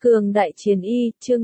Cường đại chiến y, chương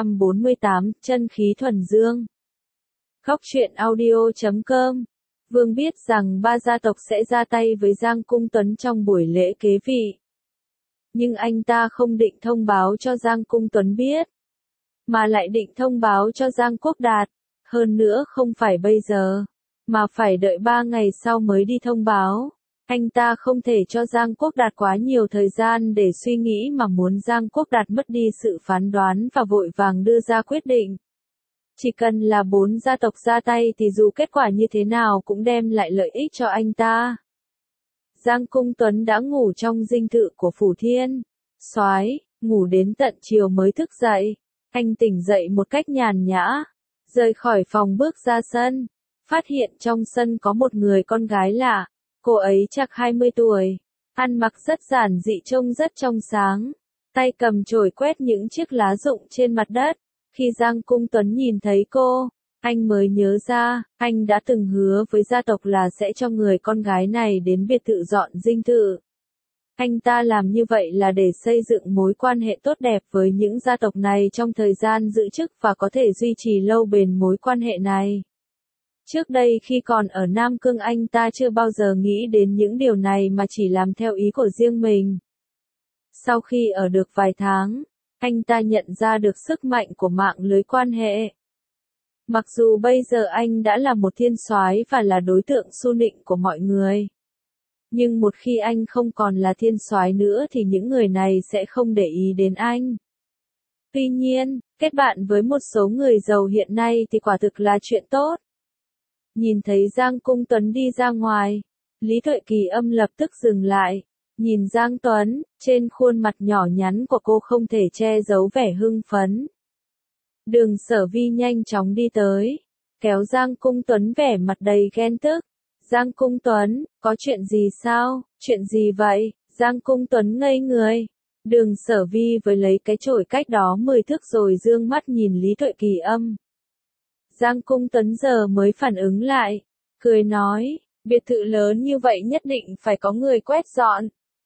548, chân khí thuần dương. Góc truyện audio.com. Vương biết rằng ba gia tộc sẽ ra tay với Giang Cung Tuấn trong buổi lễ kế vị. Nhưng anh ta không định thông báo cho Giang Cung Tuấn biết, mà lại định thông báo cho Giang Quốc Đạt. Hơn nữa không phải bây giờ, mà phải đợi 3 ngày sau mới đi thông báo. Anh ta không thể cho Giang Quốc Đạt quá nhiều thời gian để suy nghĩ mà muốn Giang Quốc Đạt mất đi sự phán đoán và vội vàng đưa ra quyết định. Chỉ cần là 4 gia tộc ra tay thì dù kết quả như thế nào cũng đem lại lợi ích cho anh ta. Giang Cung Tuấn đã ngủ trong dinh thự của Phủ Thiên Soái, ngủ đến tận chiều mới thức dậy. Anh tỉnh dậy một cách nhàn nhã, rời khỏi phòng bước ra sân, phát hiện trong sân có một người con gái lạ. Cô ấy chắc 20 tuổi, ăn mặc rất giản dị trông rất trong sáng, tay cầm chổi quét những chiếc lá rụng trên mặt đất. Khi Giang Cung Tuấn nhìn thấy cô, anh mới nhớ ra, anh đã từng hứa với gia tộc là sẽ cho người con gái này đến biệt thự dọn dinh thự. Anh ta làm như vậy là để xây dựng mối quan hệ tốt đẹp với những gia tộc này trong thời gian giữ chức và có thể duy trì lâu bền mối quan hệ này. Trước đây khi còn ở Nam Cương anh ta chưa bao giờ nghĩ đến những điều này mà chỉ làm theo ý của riêng mình. Sau khi ở được vài tháng, anh ta nhận ra được sức mạnh của mạng lưới quan hệ. Mặc dù bây giờ anh đã là một thiên soái và là đối tượng su nịnh của mọi người, nhưng một khi anh không còn là thiên soái nữa thì những người này sẽ không để ý đến anh. Tuy nhiên, kết bạn với một số người giàu hiện nay thì quả thực là chuyện tốt. Nhìn thấy Giang Cung Tuấn đi ra ngoài, Lý Tuệ Kỳ Âm lập tức dừng lại, nhìn Giang Tuấn, trên khuôn mặt nhỏ nhắn của cô không thể che giấu vẻ hưng phấn. Đường Sở Vi nhanh chóng đi tới, kéo Giang Cung Tuấn vẻ mặt đầy ghen tức. Giang Cung Tuấn, có chuyện gì sao, chuyện gì vậy? Giang Cung Tuấn ngây người. Đường Sở Vi với lấy cái chổi cách đó 10 thước rồi dương mắt nhìn Lý Tuệ Kỳ Âm. Giang Cung Tuấn giờ mới phản ứng lại, cười nói, biệt thự lớn như vậy nhất định phải có người quét dọn.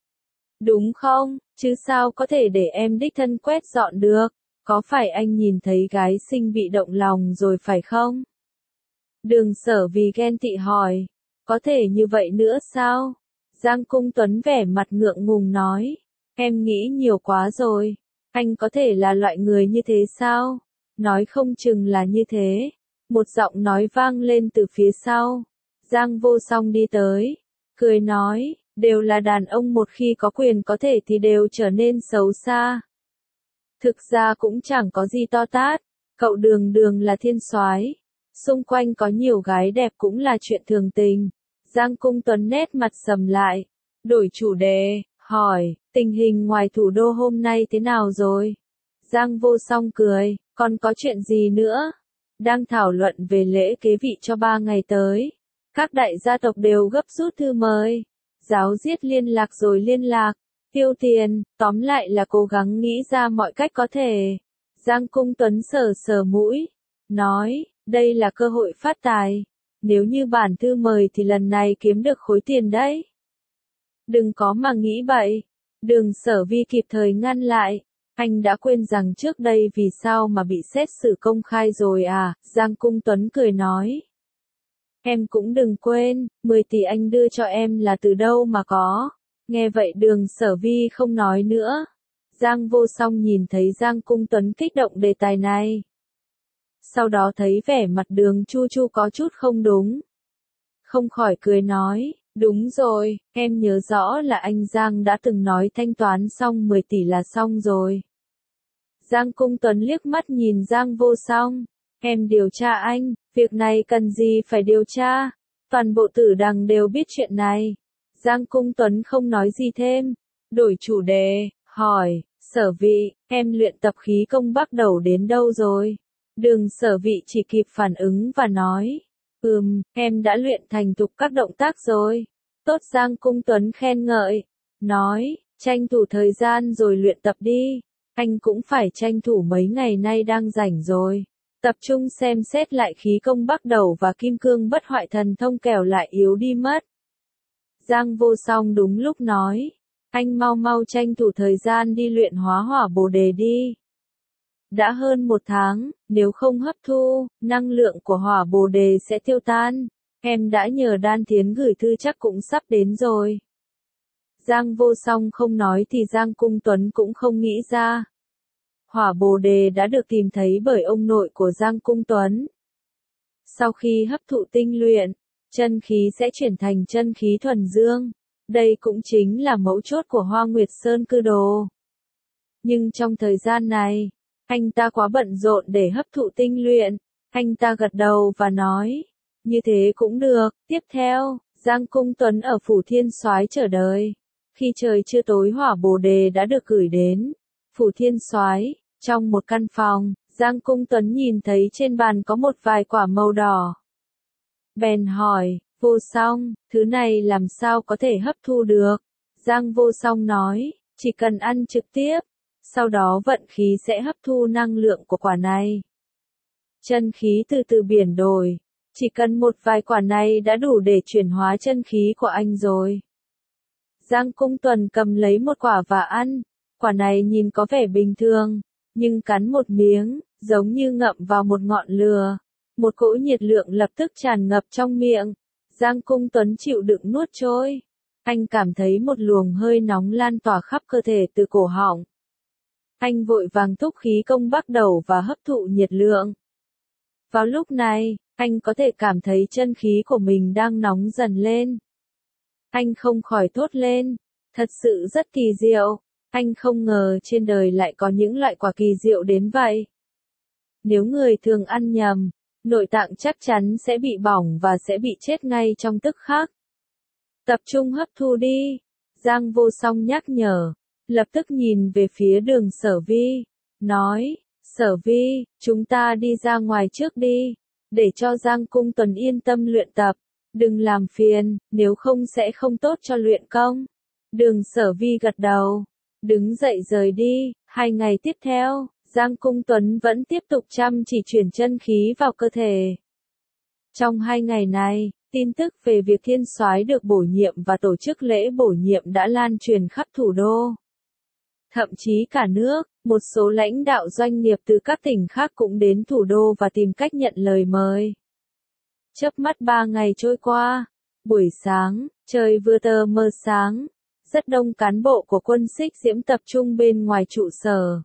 Đúng không, chứ sao có thể để em đích thân quét dọn được, có phải anh nhìn thấy gái xinh bị động lòng rồi phải không? Đường Sở vì ghen tị hỏi, có thể như vậy nữa sao? Giang Cung Tuấn vẻ mặt ngượng ngùng nói, em nghĩ nhiều quá rồi, anh có thể là loại người như thế sao? Nói không chừng là như thế. Một giọng nói vang lên từ phía sau. Giang Vô Song đi tới, cười nói, đều là đàn ông một khi có quyền có thể thì đều trở nên xấu xa. Thực ra cũng chẳng có gì to tát, cậu Đường Đường là thiên soái, xung quanh có nhiều gái đẹp cũng là chuyện thường tình. Giang Cung Tuấn nét mặt sầm lại, đổi chủ đề, hỏi, tình hình ngoài thủ đô hôm nay thế nào rồi? Giang Vô Song cười, còn có chuyện gì nữa? Đang thảo luận về lễ kế vị cho 3 ngày tới. Các đại gia tộc đều gấp rút thư mời. Giáo giết liên lạc rồi liên lạc. Tiêu tiền, tóm lại là cố gắng nghĩ ra mọi cách có thể. Giang Cung Tuấn sờ sờ mũi. Nói, đây là cơ hội phát tài. Nếu như bản thư mời thì lần này kiếm được khối tiền đấy. Đừng có mà nghĩ bậy. Đường Sở Vi kịp thời ngăn lại. Anh đã quên rằng trước đây vì sao mà bị xét xử công khai rồi à? Giang Cung Tuấn cười nói. Em cũng đừng quên, 10 tỷ anh đưa cho em là từ đâu mà có. Nghe vậy Đường Sở Vi không nói nữa. Giang Vô Song nhìn thấy Giang Cung Tuấn kích động đề tài này. Sau đó thấy vẻ mặt Đường Chu Chu có chút không đúng. Không khỏi cười nói. Đúng rồi, em nhớ rõ là anh Giang đã từng nói thanh toán xong 10 tỷ là xong rồi. Giang Cung Tuấn liếc mắt nhìn Giang Vô Song. Em điều tra anh, việc này cần gì phải điều tra. Toàn bộ Tử Đằng đều biết chuyện này. Giang Cung Tuấn không nói gì thêm. Đổi chủ đề, hỏi, Sở Vị, em luyện tập khí công bắt đầu đến đâu rồi? Đường Sở Vị chỉ kịp phản ứng và nói. Em đã luyện thành thục các động tác rồi. Tốt. Giang Cung Tuấn khen ngợi. Nói, tranh thủ thời gian rồi luyện tập đi. Anh cũng phải tranh thủ mấy ngày nay đang rảnh rồi. Tập trung xem xét lại khí công bắt đầu và kim cương bất hoại thần thông kẻo lại yếu đi mất. Giang Vô Song đúng lúc nói. Anh mau mau tranh thủ thời gian đi luyện hóa hỏa bồ đề đi. Đã hơn 1 tháng, nếu không hấp thu, năng lượng của hỏa bồ đề sẽ tiêu tan. Em đã nhờ Đan Thiến gửi thư chắc cũng sắp đến rồi. Giang Vô Song không nói thì Giang Cung Tuấn cũng không nghĩ ra. Hỏa bồ đề đã được tìm thấy bởi ông nội của Giang Cung Tuấn. Sau khi hấp thụ tinh luyện, chân khí sẽ chuyển thành chân khí thuần dương. Đây cũng chính là mấu chốt của Hoa Nguyệt Sơn Cư Đồ. Nhưng trong thời gian này, anh ta quá bận rộn để hấp thụ tinh luyện. Anh ta gật đầu và nói, như thế cũng được. Tiếp theo, Giang Cung Tuấn ở Phủ Thiên Soái chờ đợi. Khi trời chưa tối hỏa bồ đề đã được gửi đến Phủ Thiên Soái. Trong một căn phòng, Giang Cung Tuấn nhìn thấy trên bàn có một vài quả màu đỏ. Bèn hỏi, Vô Song, thứ này làm sao có thể hấp thu được? Giang Vô Song nói, chỉ cần ăn trực tiếp, sau đó vận khí sẽ hấp thu năng lượng của quả này. Chân khí từ từ biển đổi, chỉ cần một vài quả này đã đủ để chuyển hóa chân khí của anh rồi. Giang Cung Tuấn cầm lấy một quả và ăn, quả này nhìn có vẻ bình thường, nhưng cắn một miếng, giống như ngậm vào một ngọn lửa. Một cỗ nhiệt lượng lập tức tràn ngập trong miệng. Giang Cung Tuấn chịu đựng nuốt trôi. Anh cảm thấy một luồng hơi nóng lan tỏa khắp cơ thể từ cổ họng. Anh vội vàng thúc khí công bắt đầu và hấp thụ nhiệt lượng. Vào lúc này, anh có thể cảm thấy chân khí của mình đang nóng dần lên. Anh không khỏi thốt lên, thật sự rất kỳ diệu. Anh không ngờ trên đời lại có những loại quả kỳ diệu đến vậy. Nếu người thường ăn nhầm, nội tạng chắc chắn sẽ bị bỏng và sẽ bị chết ngay trong tức khắc. Tập trung hấp thu đi, Giang Vô Song nhắc nhở, lập tức nhìn về phía Đường Sở Vi, nói, Sở Vi, chúng ta đi ra ngoài trước đi, để cho Giang Cung Tuấn yên tâm luyện tập, đừng làm phiền, nếu không sẽ không tốt cho luyện công. Đường Sở Vi gật đầu, đứng dậy rời đi. 2 ngày tiếp theo, Giang Cung Tuấn vẫn tiếp tục chăm chỉ chuyển chân khí vào cơ thể. Trong 2 ngày này, tin tức về việc Thiên Soái được bổ nhiệm và tổ chức lễ bổ nhiệm đã lan truyền khắp thủ đô. Thậm chí cả nước, một số lãnh đạo doanh nghiệp từ các tỉnh khác cũng đến thủ đô và tìm cách nhận lời mời. Chớp mắt 3 ngày trôi qua, buổi sáng, trời vừa tờ mờ sáng, rất đông cán bộ của quân Xích Diễm tập trung bên ngoài trụ sở.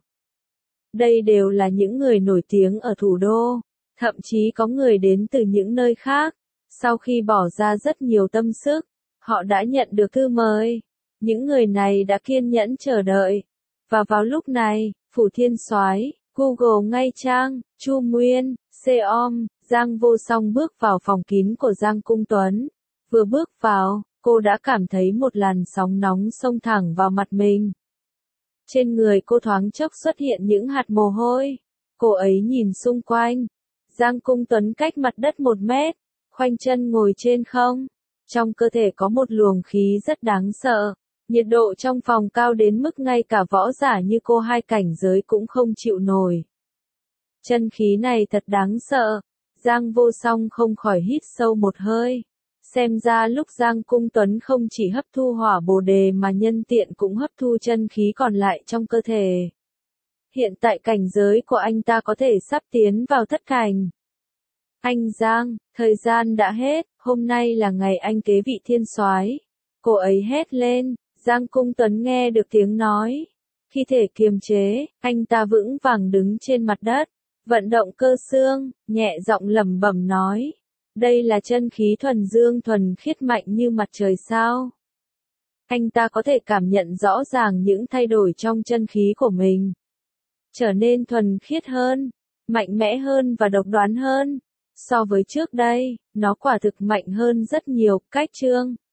Đây đều là những người nổi tiếng ở thủ đô, thậm chí có người đến từ những nơi khác. Sau khi bỏ ra rất nhiều tâm sức, họ đã nhận được thư mời. Những người này đã kiên nhẫn chờ đợi. Và vào lúc này, Phủ Thiên Soái, Google Ngay Trang, Chu Nguyên, Seom, Giang Vô Song bước vào phòng kín của Giang Cung Tuấn. Vừa bước vào, cô đã cảm thấy một làn sóng nóng xông thẳng vào mặt mình. Trên người cô thoáng chốc xuất hiện những hạt mồ hôi. Cô ấy nhìn xung quanh. Giang Cung Tuấn cách mặt đất 1 mét, khoanh chân ngồi trên không. Trong cơ thể có một luồng khí rất đáng sợ. Nhiệt độ trong phòng cao đến mức ngay cả võ giả như cô 2 cảnh giới cũng không chịu nổi. Chân khí này thật đáng sợ. Giang Vô Song không khỏi hít sâu một hơi. Xem ra lúc Giang Cung Tuấn không chỉ hấp thu hỏa bồ đề mà nhân tiện cũng hấp thu chân khí còn lại trong cơ thể. Hiện tại cảnh giới của anh ta có thể sắp tiến vào thất cảnh. Anh Giang, thời gian đã hết, hôm nay là ngày anh kế vị Thiên Soái. Cô ấy hét lên, Giang Cung Tuấn nghe được tiếng nói. Khi thể kiềm chế, anh ta vững vàng đứng trên mặt đất, vận động cơ xương, nhẹ giọng lẩm bẩm nói. Đây là chân khí thuần dương thuần khiết mạnh như mặt trời sao. Anh ta có thể cảm nhận rõ ràng những thay đổi trong chân khí của mình. Trở nên thuần khiết hơn, mạnh mẽ hơn và độc đoán hơn. So với trước đây, nó quả thực mạnh hơn rất nhiều. Cách chương